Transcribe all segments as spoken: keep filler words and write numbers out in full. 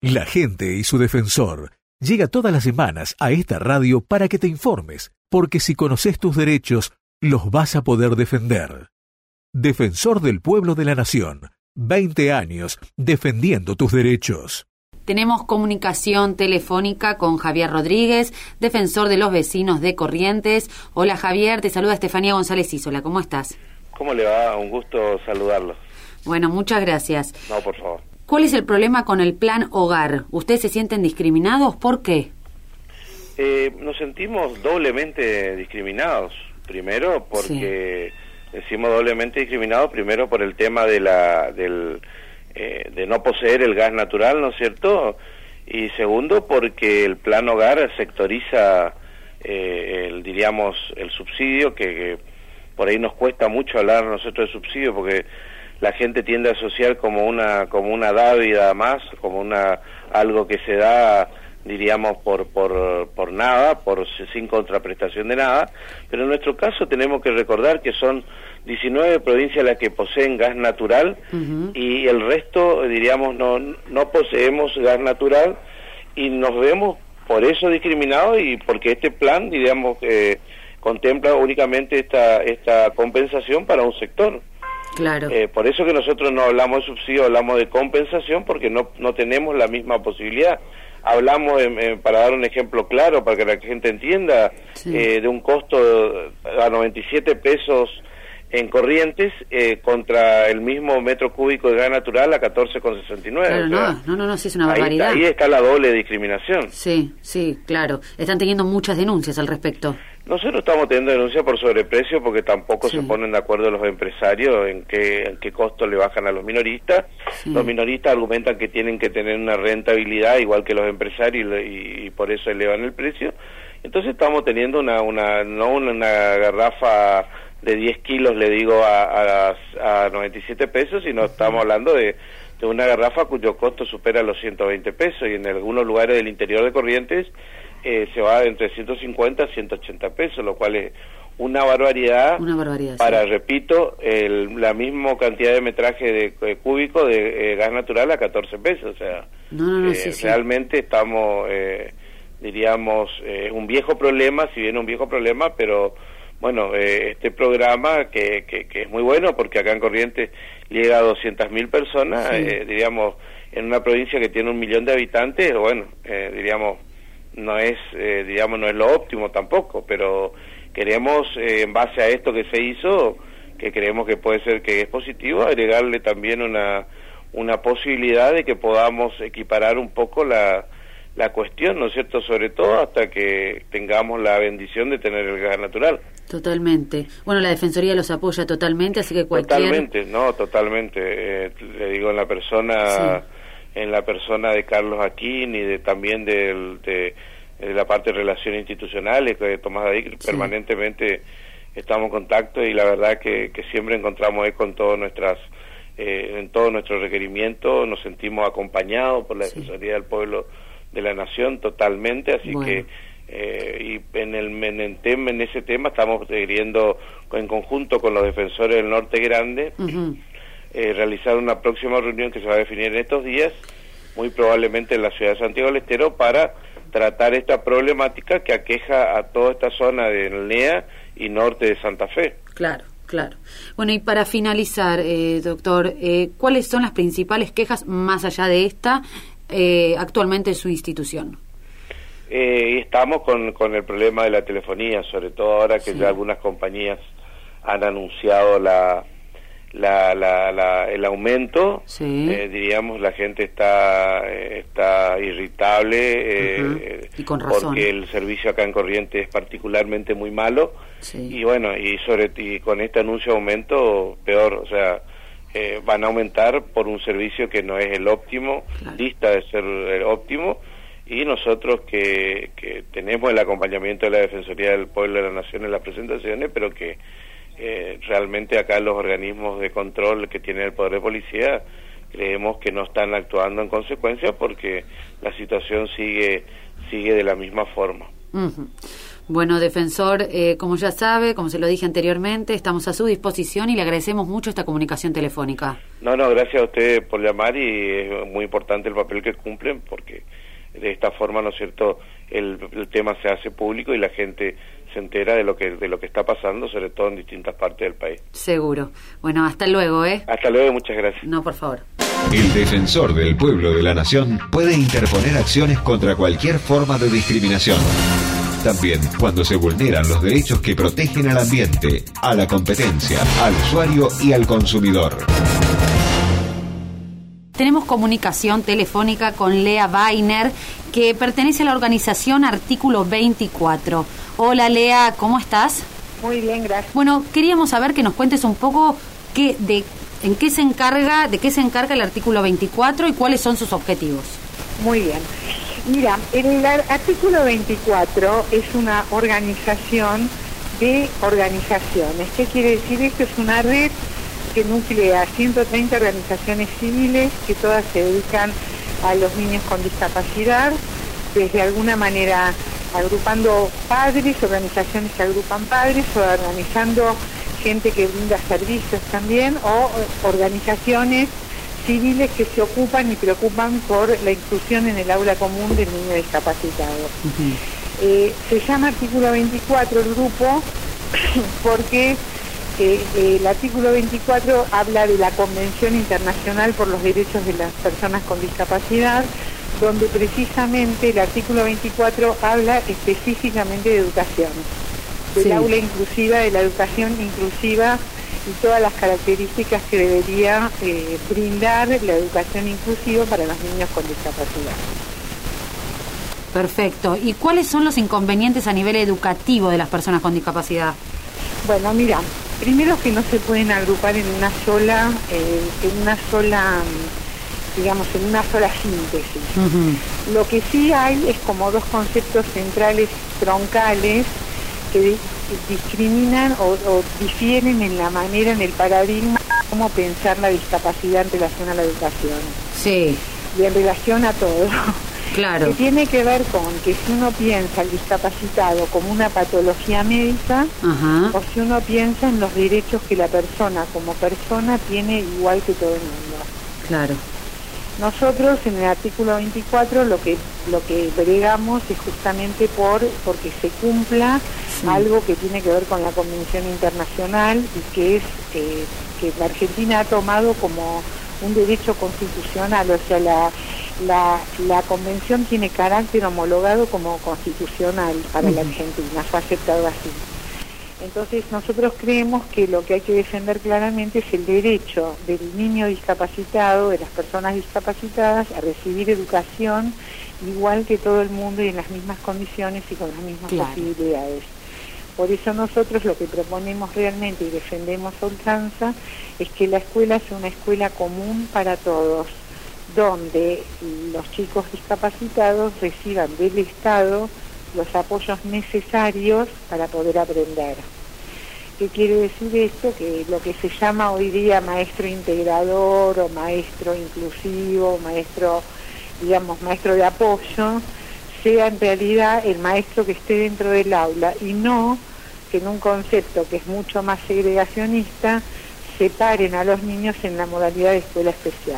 La gente y su defensor llega todas las semanas a esta radio para que te informes, porque si conoces tus derechos, los vas a poder defender. Defensor del Pueblo de la Nación. veinte años defendiendo tus derechos. Tenemos comunicación telefónica con Javier Rodríguez, defensor de los vecinos de Corrientes. Hola Javier, te saluda Estefanía González Isola, ¿cómo estás? ¿Cómo le va? Un gusto saludarlos. Bueno, muchas gracias. No, por favor. ¿Cuál es el problema con el Plan Hogar? ¿Ustedes se sienten discriminados? ¿Por qué? Eh, nos sentimos doblemente discriminados. Primero porque sí. decimos doblemente discriminados, primero por el tema de la del eh, de no poseer el gas natural, ¿no es cierto? Y segundo porque el Plan Hogar sectoriza, eh, el, diríamos, el subsidio, que, que por ahí nos cuesta mucho hablar nosotros de subsidio, porque la gente tiende a asociar como una como una dávida más, como una algo que se da, diríamos, por por por nada, por sin contraprestación de nada, pero en nuestro caso tenemos que recordar que son diecinueve provincias las que poseen gas natural, uh-huh. y el resto, diríamos, no no poseemos gas natural, y nos vemos por eso discriminados, y porque este plan, diríamos, eh, contempla únicamente esta esta compensación para un sector. Claro. Eh, por eso que nosotros no hablamos de subsidio, hablamos de compensación, porque no no tenemos la misma posibilidad. Hablamos, de, eh, para dar un ejemplo claro, para que la gente entienda, sí. eh, de un costo a noventa y siete pesos en Corrientes, eh, contra el mismo metro cúbico de gas natural a catorce con sesenta y nueve. Claro, o sea, no, no, no, no, sí es una barbaridad. Ahí, ahí está la doble discriminación. Sí, sí, claro. Están teniendo muchas denuncias al respecto. Nosotros estamos teniendo denuncias por sobreprecio, porque tampoco sí. se ponen de acuerdo los empresarios en qué, en qué costo le bajan a los minoristas. Sí. Los minoristas argumentan que tienen que tener una rentabilidad igual que los empresarios, y, y por eso elevan el precio. Entonces estamos teniendo una, una no una, una garrafa de diez kilos, le digo, a, a, a noventa y siete pesos, sino estamos hablando de, de una garrafa cuyo costo supera los ciento veinte pesos, y en algunos lugares del interior de Corrientes eh, se va entre ciento cincuenta a ciento ochenta pesos, lo cual es una barbaridad, una barbaridad para, sí. repito, el, la misma cantidad de metraje de, de cúbico de eh, gas natural a catorce pesos, o sea, no, no, no, eh, sí, realmente sí. estamos, eh, diríamos, es eh, un viejo problema, si bien un viejo problema, pero bueno, eh, este programa que, que, que es muy bueno, porque acá en Corrientes llega a doscientas mil personas, sí. eh, diríamos, en una provincia que tiene un millón de habitantes, bueno, eh, diríamos, no es, eh, digamos, no es lo óptimo tampoco, pero queremos, eh, en base a esto que se hizo, que creemos que puede ser que es positivo, agregarle también una, una posibilidad de que podamos equiparar un poco la la cuestión, ¿no es cierto?, sobre todo hasta que tengamos la bendición de tener el gas natural. Totalmente. Bueno, la Defensoría los apoya totalmente, así que cualquier... Totalmente, no, totalmente. Eh, le digo, en la persona sí. en la persona de Carlos Aquín y de también de, de, de la parte de relaciones institucionales, que Tomás David, sí. permanentemente estamos en contacto, y la verdad que, que siempre encontramos eco en todas nuestras... Eh, en todos nuestros requerimientos, nos sentimos acompañados por la sí. Defensoría del Pueblo de la Nación totalmente, así bueno. que eh, y en el en, el tema, en ese tema estamos queriendo, en conjunto con los defensores del Norte Grande, uh-huh. eh, realizar una próxima reunión que se va a definir en estos días, muy probablemente en la ciudad de Santiago del Estero, para tratar esta problemática que aqueja a toda esta zona de N E A y norte de Santa Fe. Claro. Claro. Bueno, y para finalizar, eh, doctor, eh, ¿cuáles son las principales quejas, más allá de esta, eh, actualmente en su institución? Eh, estamos con, con el problema de la telefonía, sobre todo ahora que sí. ya algunas compañías han anunciado la, la, la, la el aumento. Sí. Eh, diríamos, la gente está está irritable, uh-huh. eh, y con razón. Porque el servicio acá en Corrientes es particularmente muy malo. Sí. Y bueno, y sobre y con este anuncio de aumento, peor, o sea, eh, van a aumentar por un servicio que no es el óptimo, claro. lista de ser el óptimo, y nosotros que, que tenemos el acompañamiento de la Defensoría del Pueblo de la Nación en las presentaciones, pero que eh, realmente acá los organismos de control que tienen el poder de policía creemos que no están actuando en consecuencia, porque la situación sigue sigue de la misma forma. Uh-huh. Bueno, defensor, eh, como ya sabe, como se lo dije anteriormente, estamos a su disposición y le agradecemos mucho esta comunicación telefónica. No, no, gracias a usted por llamar y es muy importante el papel que cumplen porque de esta forma, ¿no es cierto?, el, el tema se hace público y la gente se entera de lo que de lo que está pasando, sobre todo en distintas partes del país. Seguro. Bueno, hasta luego, ¿eh? Hasta luego, muchas gracias. No, por favor. El defensor del pueblo de la nación puede interponer acciones contra cualquier forma de discriminación. También cuando se vulneran los derechos que protegen al ambiente, a la competencia, al usuario y al consumidor. Tenemos comunicación telefónica con Lea Weiner, que pertenece a la organización Artículo veinticuatro. Hola Lea, ¿cómo estás? Muy bien, gracias. Bueno, queríamos saber que nos cuentes un poco qué, de, en qué se encarga, de qué se encarga el Artículo veinticuatro y cuáles son sus objetivos. Muy bien. Mira, el Artículo veinticuatro es una organización de organizaciones. ¿Qué quiere decir esto? Es una red que nuclea ciento treinta organizaciones civiles que todas se dedican a los niños con discapacidad, desde alguna manera agrupando padres, organizaciones que agrupan padres, o organizando gente que brinda servicios también, o organizaciones civiles que se ocupan y preocupan por la inclusión en el aula común del niño discapacitado. Uh-huh. Eh, se llama Artículo veinticuatro el grupo porque Eh, eh, el artículo veinticuatro habla de la Convención Internacional por los Derechos de las Personas con Discapacidad, donde precisamente el artículo veinticuatro habla específicamente de educación, del sí. aula inclusiva, de la educación inclusiva y todas las características que debería eh, brindar la educación inclusiva para los niños con discapacidad. Perfecto. ¿Y cuáles son los inconvenientes a nivel educativo de las personas con discapacidad? Bueno, mira, primero que no se pueden agrupar en una sola, eh, en una sola, digamos, en una sola síntesis. Uh-huh. Lo que sí hay es como dos conceptos centrales troncales que di- discriminan o, o difieren en la manera, en el paradigma de cómo pensar la discapacidad en relación a la educación. Sí. Y en relación a todo. Claro. Que tiene que ver con que si uno piensa al discapacitado como una patología médica, uh-huh. o si uno piensa en los derechos que la persona como persona tiene igual que todo el mundo. Claro. Nosotros en el artículo veinticuatro lo que lo que bregamos es justamente por porque se cumpla sí. algo que tiene que ver con la Convención Internacional y que es eh, que la Argentina ha tomado como un derecho constitucional, o sea, la La, la convención tiene carácter homologado como constitucional para uh-huh. la Argentina, fue aceptado así. Entonces nosotros creemos que lo que hay que defender claramente es el derecho del niño discapacitado, de las personas discapacitadas, a recibir educación igual que todo el mundo y en las mismas condiciones y con las mismas claro. posibilidades. Por eso nosotros lo que proponemos realmente y defendemos a ultranza es que la escuela sea una escuela común para todos, donde los chicos discapacitados reciban del Estado los apoyos necesarios para poder aprender. ¿Qué quiere decir esto? Que lo que se llama hoy día maestro integrador o maestro inclusivo, maestro, digamos, maestro de apoyo, sea en realidad el maestro que esté dentro del aula y no que en un concepto que es mucho más segregacionista separen a los niños en la modalidad de escuela especial.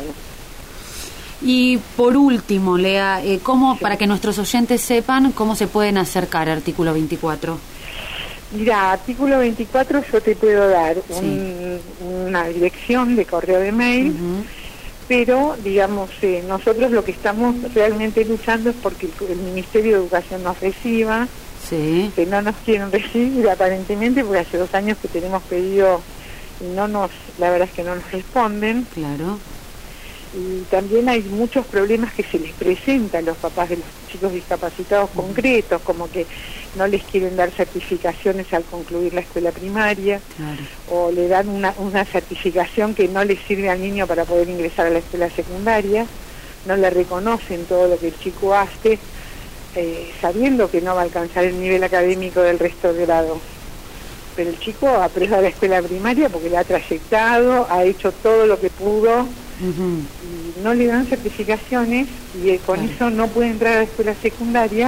Y por último, Lea, eh, ¿cómo, sí. para que nuestros oyentes sepan cómo se pueden acercar al artículo veinticuatro? Mira, artículo veinticuatro yo te puedo dar un, sí. una dirección de correo de mail, uh-huh. pero, digamos, eh, nosotros lo que estamos realmente luchando es porque el, el Ministerio de Educación nos reciba, sí. que no nos quieren recibir aparentemente, porque hace dos años que tenemos pedido y no nos, la verdad es que no nos responden. Claro. Y también hay muchos problemas que se les presentan a los papás de los chicos discapacitados uh-huh. concretos, como que no les quieren dar certificaciones al concluir la escuela primaria, claro. o le dan una, una certificación que no le sirve al niño para poder ingresar a la escuela secundaria, no le reconocen todo lo que el chico hace, eh, sabiendo que no va a alcanzar el nivel académico del resto del grado. Pero el chico aprueba la escuela primaria porque la ha trayectado, ha hecho todo lo que pudo, uh-huh. y no le dan certificaciones y eh, con claro. eso no puede entrar a la escuela secundaria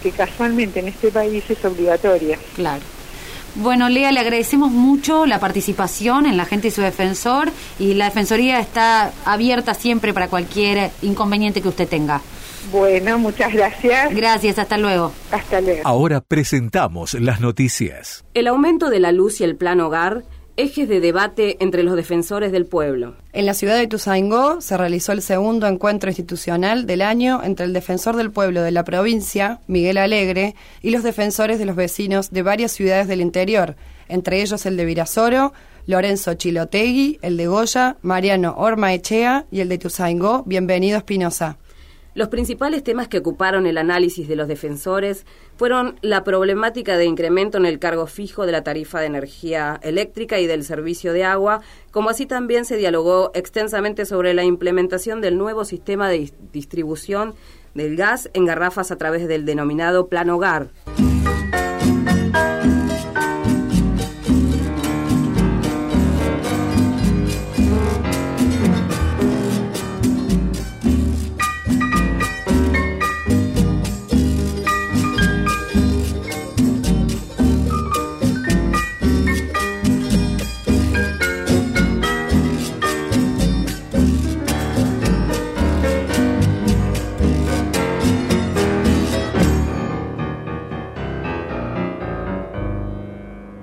que casualmente en este país es obligatoria. Claro. Bueno, Lea, le agradecemos mucho la participación en La Gente y su Defensor, y la Defensoría está abierta siempre para cualquier inconveniente que usted tenga. Bueno, muchas gracias. Gracias, hasta luego. Hasta luego. Ahora presentamos las noticias. El aumento de la luz y el plan hogar, ejes de debate entre los defensores del pueblo. En la ciudad de Ituzaingó se realizó el segundo encuentro institucional del año entre el defensor del pueblo de la provincia, Miguel Alegre, y los defensores de los vecinos de varias ciudades del interior, entre ellos el de Virasoro, Lorenzo Chilotegui, el de Goya, Mariano Ormaechea y el de Ituzaingó, Bienvenido Espinosa. Los principales temas que ocuparon el análisis de los defensores fueron la problemática de incremento en el cargo fijo de la tarifa de energía eléctrica y del servicio de agua, como así también se dialogó extensamente sobre la implementación del nuevo sistema de distribución del gas en garrafas a través del denominado Plan Hogar.